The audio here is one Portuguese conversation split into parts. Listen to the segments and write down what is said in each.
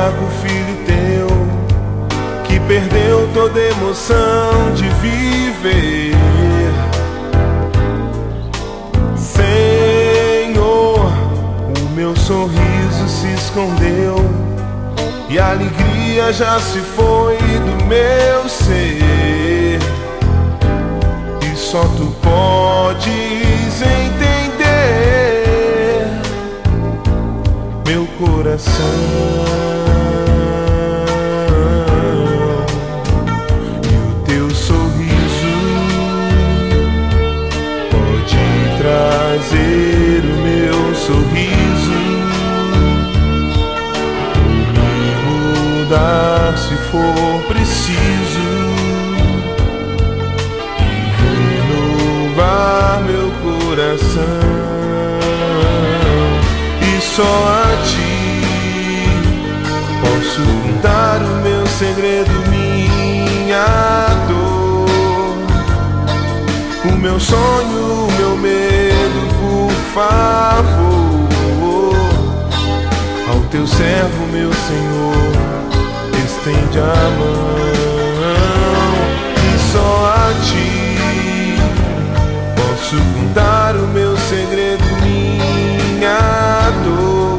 único filho teu, que perdeu toda emoção de viver. Senhor, o meu sorriso se escondeu e a alegria já se foi do meu ser. E só tu podes entender meu coração. E o teu sorriso pode trazer o meu sorriso, me mudar se for preciso, e renovar meu coração. E só a ti posso contar o meu segredo, minha dor, o meu sonho, o meu medo. Por favor, ao teu servo, meu Senhor, estende a mão. E só a ti posso contar o meu segredo, minha dor,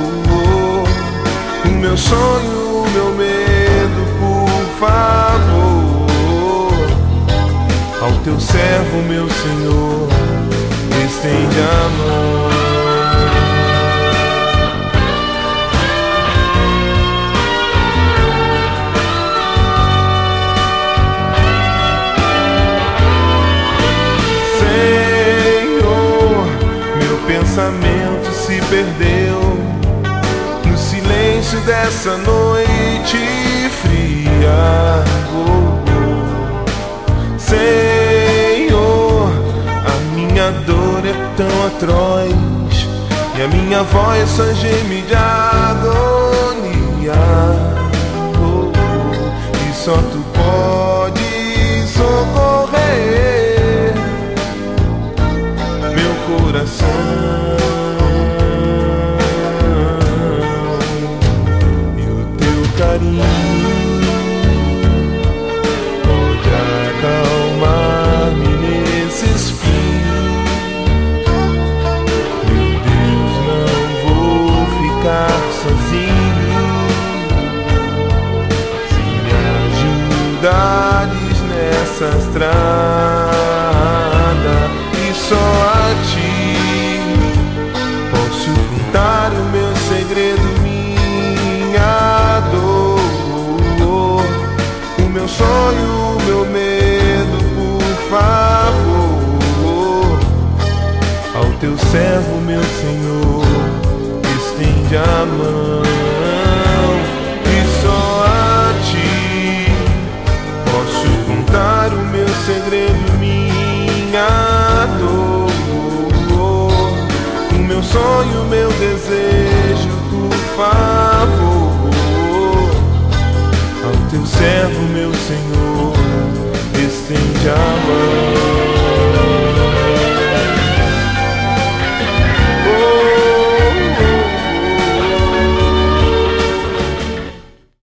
o meu sonho, o meu medo. Por favor, ao teu servo, meu Senhor, estende a mão. Senhor, meu pensamento se perdeu no silêncio dessa noite fria. Senhor, a minha dor é tão atroz e a minha voz só geme de agonia. E só tu podes socorrer meu coração. E o teu carinho pode acalmar-me nesse espinho. Meu Deus, não vou ficar sozinho. Se me ajudares nessa estrada, e só a ti posso contar o meu segredo, minha dor, o meu sonho, o meu medo. Por favor, ao teu servo, meu Senhor, estende a mão. E só a ti posso contar o meu segredo, minha dor, o meu sonho, o meu desejo.